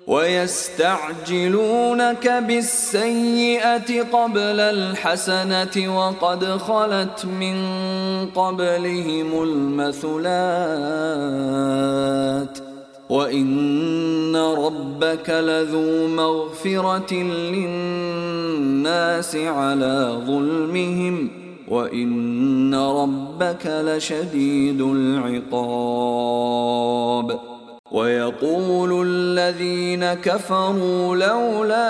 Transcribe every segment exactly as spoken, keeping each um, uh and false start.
ويستعجلونك بالسيئة قبل الحسنة وقد خلت من قبلهم المثلات وإن ربك لذو مغفرة للناس على ظلمهم وإن ربك لشديد العقاب. ويقول الذين كفروا لولا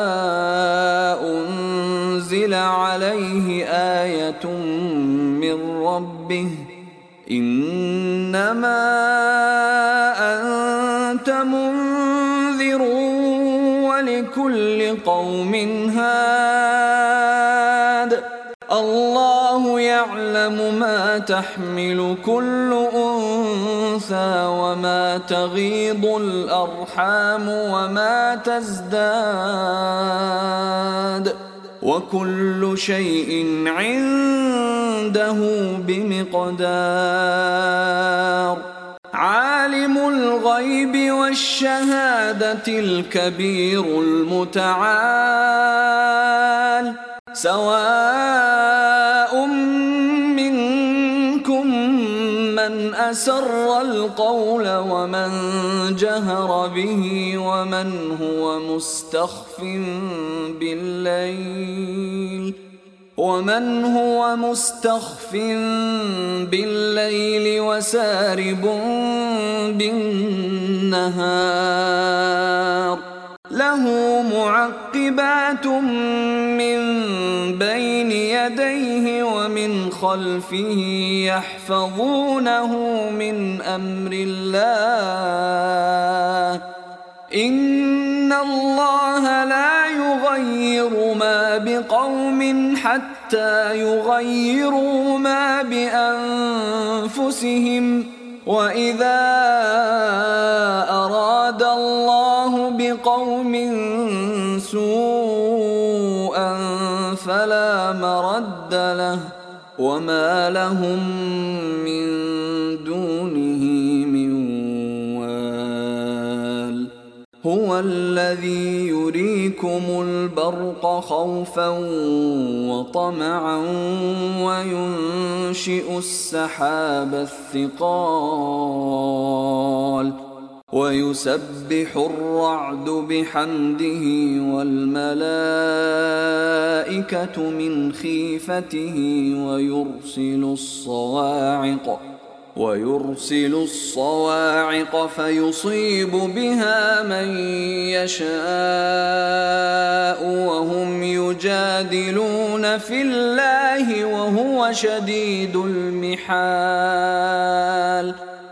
أنزل عليه آية من ربه إنما أنت منذر ولكل قوم هاد الله يعلم ما تحمل كل أنثى وما تغيض الأرحام وما تزداد وكل شيء عنده بمقدار. عالم الغيب والشهادة الكبير المتعال سواء منكم من أسر القول ومن جهر به ومن هو مستخف بالليل ومن هو مستخف بالليل وسارب بالنهار له معقبات من بين يديه ومن خلفه يحفظونه من أمر الله إن الله لا يغير ما بقوم حتى يغيروا ما بأنفسهم وإذا أراد الله بقوم سوءا فلا مرد له وما لهم من دونه من وال. هو الذي يريكم البرق خوفا وطمعا وينشئ السحاب الثقال ويسبح الرعد بحمده والملائكة من خيفته ويرسل الصواعق ويرسل الصواعق فيصيب بها من يشاء وهم يجادلون في الله وهو شديد المحال.